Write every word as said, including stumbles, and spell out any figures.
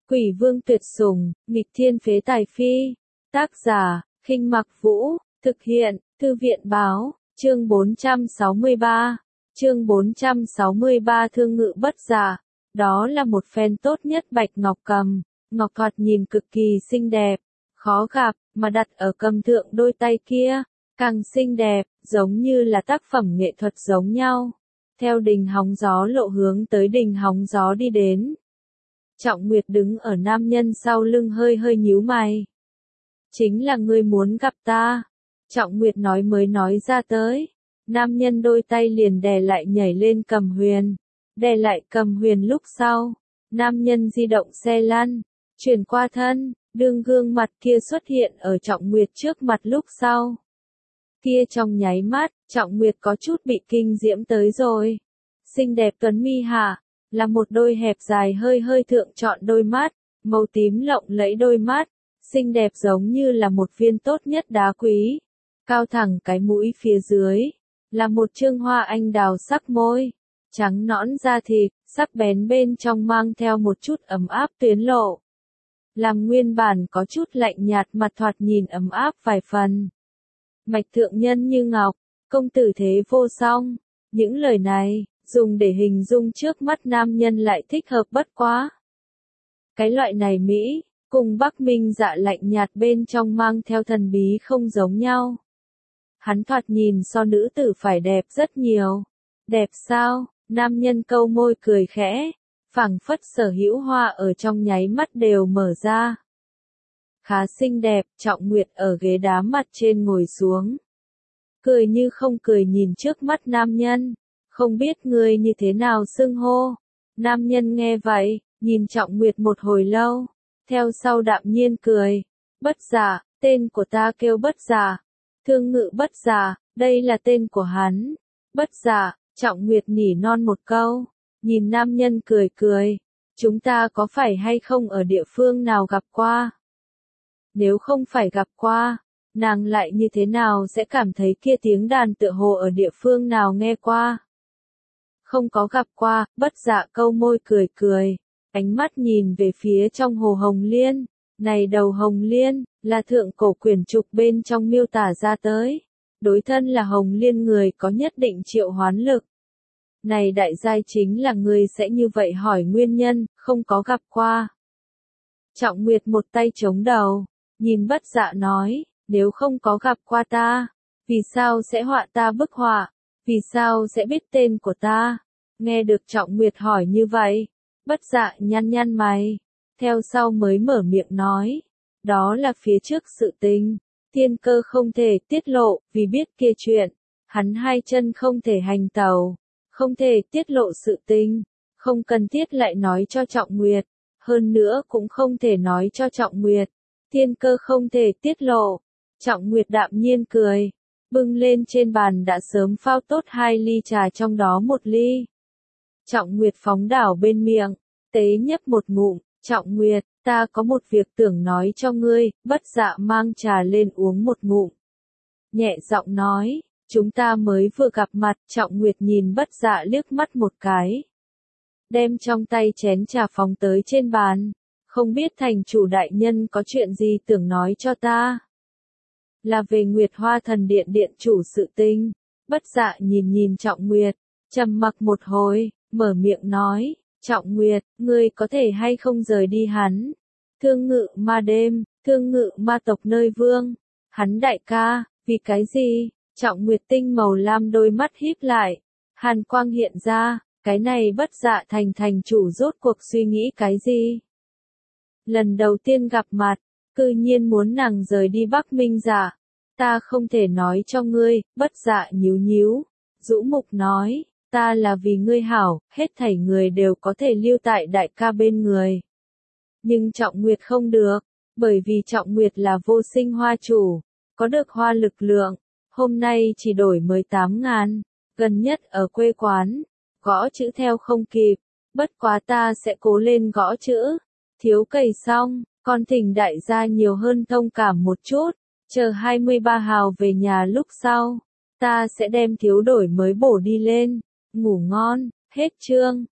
Quỷ vương tuyệt sủng, nghịch thiên phế tài phi. Tác giả, Khinh Mặc Vũ, thực hiện, Thư viện báo, chương bốn trăm sáu mươi ba. Chương bốn trăm sáu mươi ba Thương ngự bất giả. Đó là một phen tốt nhất bạch ngọc cầm, ngọc thoạt nhìn cực kỳ xinh đẹp, khó gặp, mà đặt ở cầm thượng đôi tay kia, càng xinh đẹp, giống như là tác phẩm nghệ thuật giống nhau. Theo đình hóng gió lộ hướng tới đình hóng gió đi đến. Trọng Nguyệt đứng ở nam nhân sau lưng hơi hơi nhíu mày. Chính là ngươi muốn gặp ta. Trọng Nguyệt nói mới nói ra tới. Nam nhân đôi tay liền đè lại nhảy lên cầm huyền. Đè lại cầm huyền lúc sau. Nam nhân di động xe lăn. Chuyển qua thân. Đương gương mặt kia xuất hiện ở Trọng Nguyệt trước mặt lúc sau. Kia trong nháy mắt, Trọng Nguyệt có chút bị kinh diễm tới rồi. Xinh đẹp tuấn mi hạ. Là một đôi hẹp dài hơi hơi thượng trọn đôi mắt, màu tím lộng lẫy đôi mắt, xinh đẹp giống như là một viên tốt nhất đá quý. Cao thẳng cái mũi phía dưới, là một trương hoa anh đào sắc môi, trắng nõn da thịt, sắc bén bên trong mang theo một chút ấm áp tuyến lộ. Làm nguyên bản có chút lạnh nhạt mặt thoạt nhìn ấm áp vài phần. Mạch thượng nhân như ngọc, công tử thế vô song, những lời này dùng để hình dung trước mắt nam nhân lại thích hợp bất quá. Cái loại này Mỹ, cùng Bắc Minh Dạ lạnh nhạt bên trong mang theo thần bí không giống nhau. Hắn thoạt nhìn so nữ tử phải đẹp rất nhiều. Đẹp sao? Nam nhân câu môi cười khẽ, phảng phất sở hữu hoa ở trong nháy mắt đều mở ra. Khá xinh đẹp, Trọng Nguyệt ở ghế đá mặt trên ngồi xuống. Cười như không cười nhìn trước mắt nam nhân. Không biết ngươi như thế nào xưng hô. Nam nhân nghe vậy, nhìn Trọng Nguyệt một hồi lâu, theo sau đạm nhiên cười. Bất giả, tên của ta kêu bất giả. Thương ngự bất giả, đây là tên của hắn. Bất giả, Trọng Nguyệt nỉ non một câu, nhìn nam nhân cười cười. Chúng ta có phải hay không ở địa phương nào gặp qua? Nếu không phải gặp qua, nàng lại như thế nào sẽ cảm thấy kia tiếng đàn tựa hồ ở địa phương nào nghe qua? Không có gặp qua, bất dạ câu môi cười cười, ánh mắt nhìn về phía trong hồ hồng liên. Này đầu hồng liên, là thượng cổ quyển trục bên trong miêu tả ra tới. Đối thân là hồng liên người có nhất định triệu hoán lực. Này đại giai chính là người sẽ như vậy hỏi nguyên nhân, không có gặp qua. Trọng Nguyệt một tay chống đầu, nhìn bất dạ nói, nếu không có gặp qua ta, vì sao sẽ họa ta bức họa? Vì sao sẽ biết tên của ta? Nghe được Trọng Nguyệt hỏi như vậy, bất dạ nhăn nhăn mày, theo sau mới mở miệng nói, đó là phía trước sự tình, thiên cơ không thể tiết lộ, vì biết kia chuyện, hắn hai chân không thể hành tàu, không thể tiết lộ sự tình, không cần thiết lại nói cho Trọng Nguyệt, hơn nữa cũng không thể nói cho Trọng Nguyệt, thiên cơ không thể tiết lộ. Trọng Nguyệt đạm nhiên cười. Bưng lên trên bàn đã sớm phao tốt hai ly trà trong đó một ly. Trọng Nguyệt phóng đảo bên miệng, tế nhấp một ngụm, Trọng Nguyệt, ta có một việc tưởng nói cho ngươi, bất dạ mang trà lên uống một ngụm. Nhẹ giọng nói, chúng ta mới vừa gặp mặt, Trọng Nguyệt nhìn bất dạ liếc mắt một cái. Đem trong tay chén trà phóng tới trên bàn, không biết thành chủ đại nhân có chuyện gì tưởng nói cho ta. Là về Nguyệt Hoa Thần Điện điện chủ sự tình. Bất dạ nhìn nhìn Trọng Nguyệt, trầm mặc một hồi, mở miệng nói, Trọng Nguyệt, ngươi có thể hay không rời đi hắn? Thương ngự ma đêm, thương ngự ma tộc nơi vương, hắn đại ca, vì cái gì? Trọng Nguyệt tinh màu lam đôi mắt híp lại, hàn quang hiện ra, cái này bất dạ thành thành chủ rốt cuộc suy nghĩ cái gì? Lần đầu tiên gặp mặt, cư nhiên muốn nàng rời đi Bắc Minh Dạ. Ta không thể nói cho ngươi, bất dạ nhíu nhíu. Dũ Mục nói, ta là vì ngươi hảo, hết thảy người đều có thể lưu tại đại ca bên người. Nhưng Trọng Nguyệt không được, bởi vì Trọng Nguyệt là vô sinh hoa chủ, có được hoa lực lượng, hôm nay chỉ đổi mới tám ngàn, gần nhất ở quê quán, gõ chữ theo không kịp, bất quá ta sẽ cố lên gõ chữ. Thiếu cày xong, con thỉnh đại gia nhiều hơn thông cảm một chút, chờ hai mươi ba hào về nhà lúc sau, ta sẽ đem thiếu đổi mới bổ đi lên, ngủ ngon, hết chương.